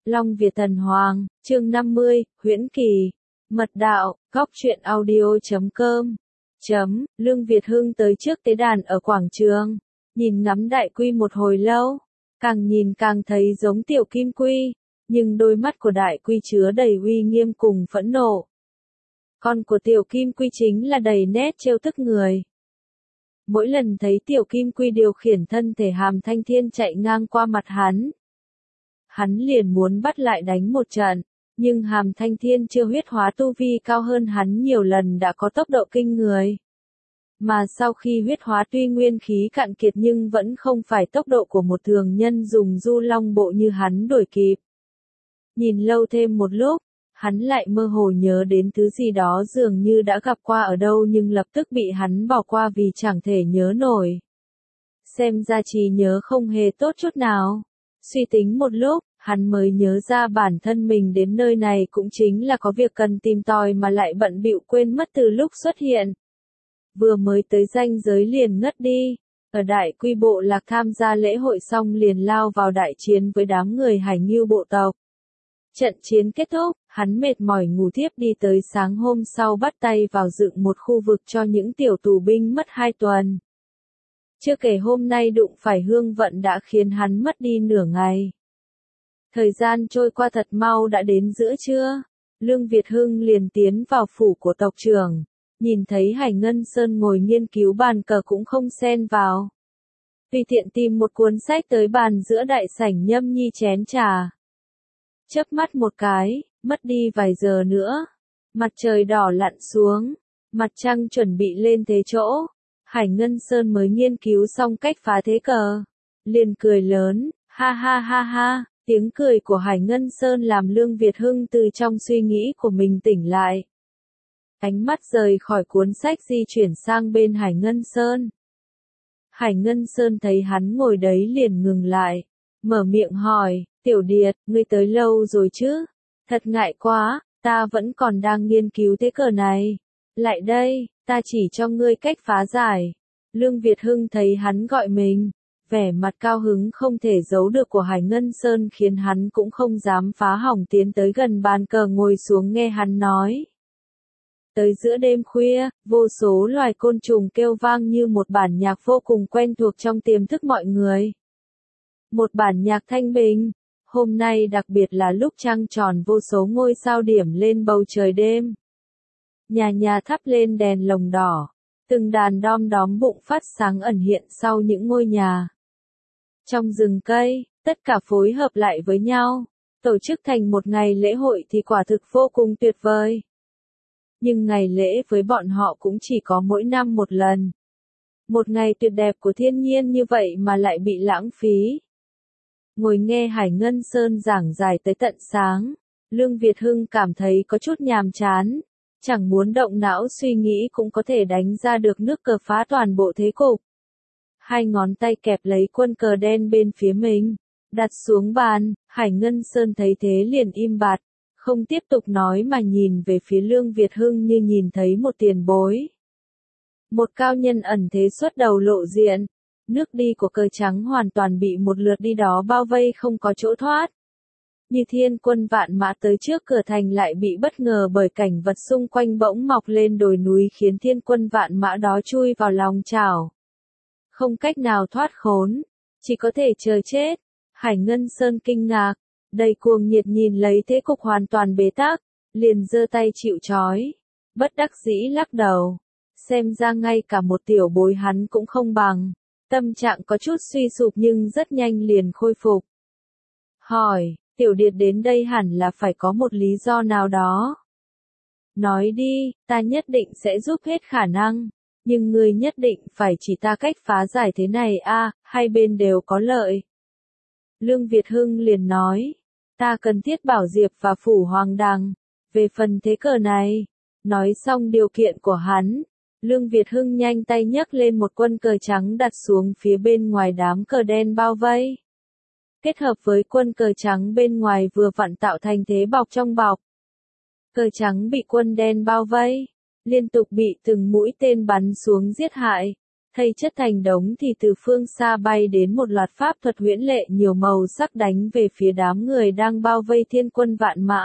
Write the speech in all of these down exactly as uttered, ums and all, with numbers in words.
Long Việt Thần Hoàng, chương năm mươi, Huyễn Kỳ, Mật Đạo, Góc truyện audio chấm com. Chấm, Lương Việt Hưng tới trước tế đàn ở quảng trường, nhìn ngắm đại quy một hồi lâu, càng nhìn càng thấy giống tiểu kim quy, nhưng đôi mắt của đại quy chứa đầy uy nghiêm cùng phẫn nộ. Con của tiểu kim quy chính là đầy nét trêu tức người. Mỗi lần thấy tiểu kim quy điều khiển thân thể Hàm Thanh Thiên chạy ngang qua mặt hắn, hắn liền muốn bắt lại đánh một trận, nhưng Hàm Thanh Thiên chưa huyết hóa tu vi cao hơn hắn nhiều lần đã có tốc độ kinh người. Mà sau khi huyết hóa tuy nguyên khí cạn kiệt nhưng vẫn không phải tốc độ của một thường nhân dùng du long bộ như hắn đuổi kịp. Nhìn lâu thêm một lúc, hắn lại mơ hồ nhớ đến thứ gì đó dường như đã gặp qua ở đâu nhưng lập tức bị hắn bỏ qua vì chẳng thể nhớ nổi. Xem ra trí nhớ không hề tốt chút nào. Suy tính một lúc, hắn mới nhớ ra bản thân mình đến nơi này cũng chính là có việc cần tìm tòi mà lại bận bịu quên mất từ lúc xuất hiện. Vừa mới tới ranh giới liền ngất đi, ở đại quy bộ lạc tham gia lễ hội xong liền lao vào đại chiến với đám người Hải Ngưu bộ tộc. Trận chiến kết thúc, hắn mệt mỏi ngủ thiếp đi tới sáng hôm sau bắt tay vào dựng một khu vực cho những tiểu tù binh mất hai tuần. Chưa kể hôm nay đụng phải hương vận đã khiến hắn mất đi nửa ngày. Thời gian trôi qua thật mau đã đến giữa trưa, Lương Việt Hưng liền tiến vào phủ của tộc trưởng, nhìn thấy Hải Ngân Sơn ngồi nghiên cứu bàn cờ cũng không xen vào. Tùy tiện tìm một cuốn sách tới bàn giữa đại sảnh nhâm nhi chén trà. Chớp mắt một cái, mất đi vài giờ nữa, mặt trời đỏ lặn xuống, mặt trăng chuẩn bị lên thế chỗ, Hải Ngân Sơn mới nghiên cứu xong cách phá thế cờ, liền cười lớn, ha ha ha ha, tiếng cười của Hải Ngân Sơn làm Lương Việt Hưng từ trong suy nghĩ của mình tỉnh lại. Ánh mắt rời khỏi cuốn sách di chuyển sang bên Hải Ngân Sơn. Hải Ngân Sơn thấy hắn ngồi đấy liền ngừng lại, mở miệng hỏi, Tiểu Điệt, ngươi tới lâu rồi chứ? Thật ngại quá, ta vẫn còn đang nghiên cứu thế cờ này. Lại đây, ta chỉ cho ngươi cách phá giải. Lương Việt Hưng thấy hắn gọi mình, vẻ mặt cao hứng không thể giấu được của Hải Ngân Sơn khiến hắn cũng không dám phá hỏng tiến tới gần bàn cờ ngồi xuống nghe hắn nói. Tới giữa đêm khuya, vô số loài côn trùng kêu vang như một bản nhạc vô cùng quen thuộc trong tiềm thức mọi người. Một bản nhạc thanh bình. Hôm nay đặc biệt là lúc trăng tròn vô số ngôi sao điểm lên bầu trời đêm. Nhà nhà thắp lên đèn lồng đỏ, từng đàn đom đóm bụng phát sáng ẩn hiện sau những ngôi nhà. Trong rừng cây, tất cả phối hợp lại với nhau, tổ chức thành một ngày lễ hội thì quả thực vô cùng tuyệt vời. Nhưng ngày lễ với bọn họ cũng chỉ có mỗi năm một lần. Một ngày tuyệt đẹp của thiên nhiên như vậy mà lại bị lãng phí. Ngồi nghe Hải Ngân Sơn giảng giải tới tận sáng, Lương Việt Hưng cảm thấy có chút nhàm chán, chẳng muốn động não suy nghĩ cũng có thể đánh ra được nước cờ phá toàn bộ thế cục. Hai ngón tay kẹp lấy quân cờ đen bên phía mình, đặt xuống bàn, Hải Ngân Sơn thấy thế liền im bặt, không tiếp tục nói mà nhìn về phía Lương Việt Hưng như nhìn thấy một tiền bối. Một cao nhân ẩn thế xuất đầu lộ diện. Nước đi của cờ trắng hoàn toàn bị một lượt đi đó bao vây không có chỗ thoát. Như thiên quân vạn mã tới trước cửa thành lại bị bất ngờ bởi cảnh vật xung quanh bỗng mọc lên đồi núi khiến thiên quân vạn mã đó chui vào lòng chảo. Không cách nào thoát khốn, chỉ có thể chờ chết. Hải Ngân Sơn kinh ngạc, đầy cuồng nhiệt nhìn lấy thế cục hoàn toàn bế tắc, liền giơ tay chịu trói, bất đắc dĩ lắc đầu. Xem ra ngay cả một tiểu bối hắn cũng không bằng. Tâm trạng có chút suy sụp nhưng rất nhanh liền khôi phục. Hỏi, Tiểu Điệt đến đây hẳn là phải có một lý do nào đó. Nói đi, ta nhất định sẽ giúp hết khả năng, nhưng ngươi nhất định phải chỉ ta cách phá giải thế này a, à, hai bên đều có lợi. Lương Việt Hưng liền nói, ta cần thiết bảo Diệp và Phủ Hoàng Đằng, về phần thế cờ này. Nói xong điều kiện của hắn. Lương Việt Hưng nhanh tay nhấc lên một quân cờ trắng đặt xuống phía bên ngoài đám cờ đen bao vây. Kết hợp với quân cờ trắng bên ngoài vừa vặn tạo thành thế bọc trong bọc. Cờ trắng bị quân đen bao vây, liên tục bị từng mũi tên bắn xuống giết hại. thây chất thành đống thì từ phương xa bay đến một loạt pháp thuật huyễn lệ nhiều màu sắc đánh về phía đám người đang bao vây thiên quân vạn mã.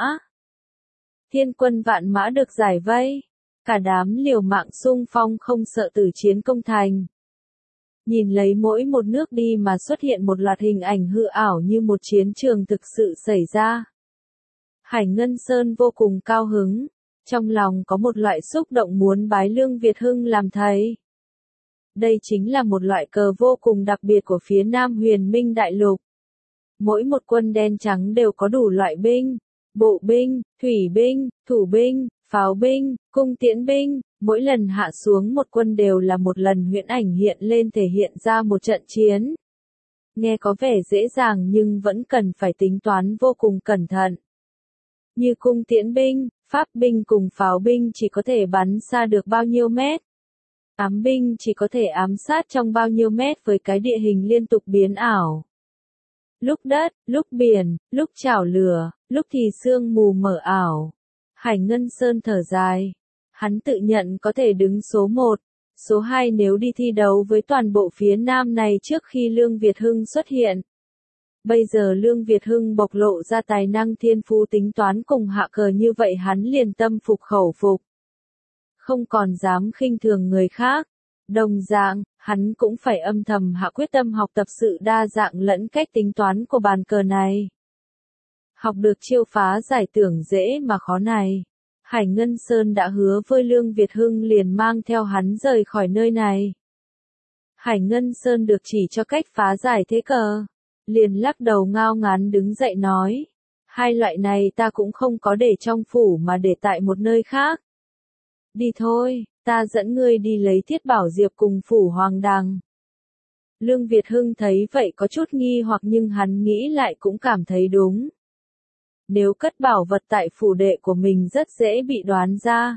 Thiên quân vạn mã được giải vây, cả đám liều mạng xung phong không sợ tử chiến công thành. Nhìn lấy mỗi một nước đi mà xuất hiện một loạt hình ảnh hư ảo như một chiến trường thực sự xảy ra. Hải Ngân Sơn vô cùng cao hứng, trong lòng có một loại xúc động muốn bái Lương Việt Hưng làm thầy. Đây chính là một loại cờ vô cùng đặc biệt của phía Nam Huyền Minh Đại Lục. Mỗi một quân đen trắng đều có đủ loại binh, bộ binh, thủy binh, thủ binh, pháo binh, cung tiễn binh, mỗi lần hạ xuống một quân đều là một lần huyễn ảnh hiện lên thể hiện ra một trận chiến. Nghe có vẻ dễ dàng nhưng vẫn cần phải tính toán vô cùng cẩn thận. Như cung tiễn binh, pháp binh cùng pháo binh chỉ có thể bắn xa được bao nhiêu mét. Ám binh chỉ có thể ám sát trong bao nhiêu mét với cái địa hình liên tục biến ảo. Lúc đất, lúc biển, lúc chảo lửa, lúc thì sương mù mờ ảo. Hải Ngân Sơn thở dài. Hắn tự nhận có thể đứng số một, số hai nếu đi thi đấu với toàn bộ phía Nam này trước khi Lương Việt Hưng xuất hiện. Bây giờ Lương Việt Hưng bộc lộ ra tài năng thiên phú tính toán cùng hạ cờ như vậy hắn liền tâm phục khẩu phục. Không còn dám khinh thường người khác. Đồng dạng, hắn cũng phải âm thầm hạ quyết tâm học tập sự đa dạng lẫn cách tính toán của bàn cờ này. Học được chiêu phá giải tưởng dễ mà khó này. Hải Ngân Sơn đã hứa với Lương Việt Hưng liền mang theo hắn rời khỏi nơi này. Hải Ngân Sơn được chỉ cho cách phá giải thế cờ. Liền lắc đầu ngao ngán đứng dậy nói. Hai loại này ta cũng không có để trong phủ mà để tại một nơi khác. Đi thôi, ta dẫn ngươi đi lấy Thiết Bảo Diệp cùng phủ Hoàng Đằng. Lương Việt Hưng thấy vậy có chút nghi hoặc nhưng hắn nghĩ lại cũng cảm thấy đúng. Nếu cất bảo vật tại phủ đệ của mình rất dễ bị đoán ra.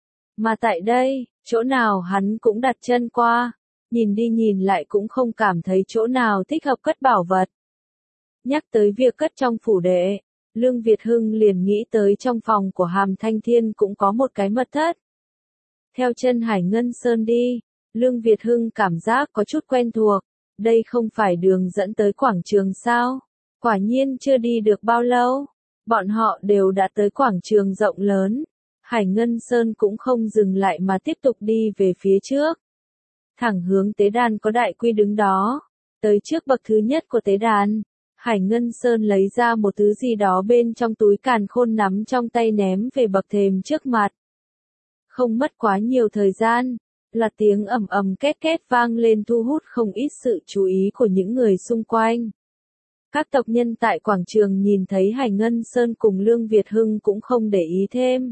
Mà tại đây, chỗ nào hắn cũng đặt chân qua, nhìn đi nhìn lại cũng không cảm thấy chỗ nào thích hợp cất bảo vật. Nhắc tới việc cất trong phủ đệ, Lương Việt Hưng liền nghĩ tới trong phòng của Hàm Thanh Thiên cũng có một cái mật thất. Theo chân Hải Ngân Sơn đi, Lương Việt Hưng cảm giác có chút quen thuộc, đây không phải đường dẫn tới quảng trường sao? Quả nhiên chưa đi được bao lâu, bọn họ đều đã tới quảng trường rộng lớn. Hải Ngân Sơn cũng không dừng lại mà tiếp tục đi về phía trước. Thẳng hướng tế đàn có đại quy đứng đó, tới trước bậc thứ nhất của tế đàn. Hải Ngân Sơn lấy ra một thứ gì đó bên trong túi càn khôn nắm trong tay ném về bậc thềm trước mặt. Không mất quá nhiều thời gian, là tiếng ầm ầm két két vang lên thu hút không ít sự chú ý của những người xung quanh. Các tộc nhân tại quảng trường nhìn thấy Hải Ngân Sơn cùng Lương Việt Hưng cũng không để ý thêm.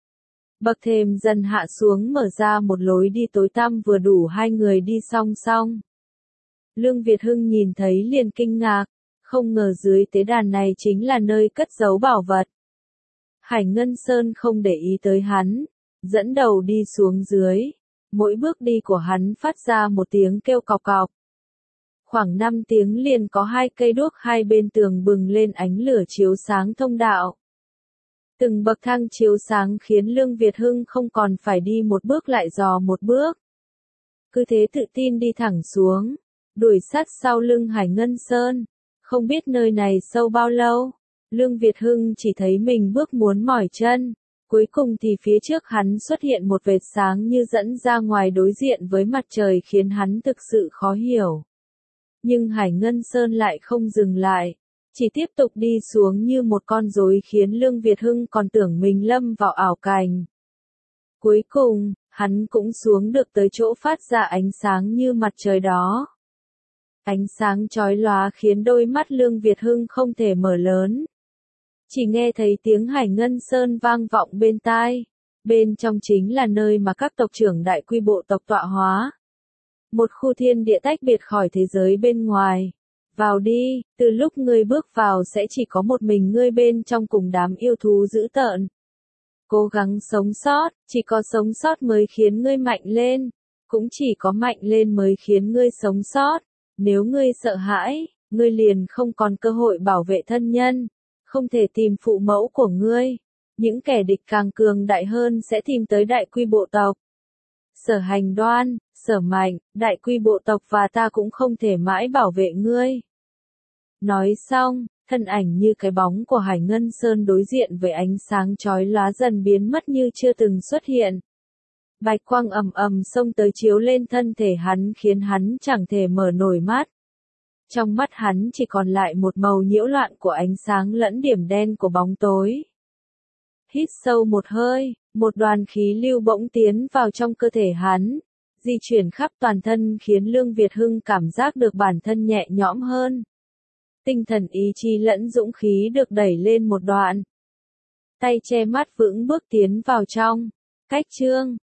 Bậc thềm dần hạ xuống mở ra một lối đi tối tăm vừa đủ hai người đi song song. Lương Việt Hưng nhìn thấy liền kinh ngạc, không ngờ dưới tế đàn này chính là nơi cất giấu bảo vật. Hải Ngân Sơn không để ý tới hắn, dẫn đầu đi xuống dưới, mỗi bước đi của hắn phát ra một tiếng kêu cọc cọc. Khoảng năm tiếng liền có hai cây đuốc hai bên tường bừng lên ánh lửa chiếu sáng thông đạo. Từng bậc thang chiếu sáng khiến Lương Việt Hưng không còn phải đi một bước lại dò một bước. Cứ thế tự tin đi thẳng xuống, đuổi sát sau lưng Hải Ngân Sơn. Không biết nơi này sâu bao lâu, Lương Việt Hưng chỉ thấy mình bước muốn mỏi chân. Cuối cùng thì phía trước hắn xuất hiện một vệt sáng như dẫn ra ngoài đối diện với mặt trời khiến hắn thực sự khó hiểu. Nhưng Hải Ngân Sơn lại không dừng lại, chỉ tiếp tục đi xuống như một con rối khiến Lương Việt Hưng còn tưởng mình lâm vào ảo cảnh. Cuối cùng, hắn cũng xuống được tới chỗ phát ra ánh sáng như mặt trời đó. Ánh sáng chói lóa khiến đôi mắt Lương Việt Hưng không thể mở lớn. Chỉ nghe thấy tiếng Hải Ngân Sơn vang vọng bên tai. Bên trong chính là nơi mà các tộc trưởng đại quy bộ tộc tọa hóa. Một khu thiên địa tách biệt khỏi thế giới bên ngoài. Vào đi, từ lúc ngươi bước vào sẽ chỉ có một mình ngươi bên trong cùng đám yêu thú dữ tợn. Cố gắng sống sót, chỉ có sống sót mới khiến ngươi mạnh lên. Cũng chỉ có mạnh lên mới khiến ngươi sống sót. Nếu ngươi sợ hãi, ngươi liền không còn cơ hội bảo vệ thân nhân. Không thể tìm phụ mẫu của ngươi. Những kẻ địch càng cường đại hơn sẽ tìm tới đại quy bộ tộc. Sở Hành Đoan, Sở Mạnh, đại quy bộ tộc và ta cũng không thể mãi bảo vệ ngươi. Nói xong, thân ảnh như cái bóng của Hải Ngân Sơn đối diện với ánh sáng chói lóa dần biến mất như chưa từng xuất hiện. Bạch quang ầm ầm xông tới chiếu lên thân thể hắn khiến hắn chẳng thể mở nổi mắt. Trong mắt hắn chỉ còn lại một màu nhiễu loạn của ánh sáng lẫn điểm đen của bóng tối. Hít sâu một hơi, một đoàn khí lưu bỗng tiến vào trong cơ thể hắn, di chuyển khắp toàn thân khiến Lương Việt Hưng cảm giác được bản thân nhẹ nhõm hơn. Tinh thần ý chí lẫn dũng khí được đẩy lên một đoạn. Tay che mắt vững bước tiến vào trong. Cách chương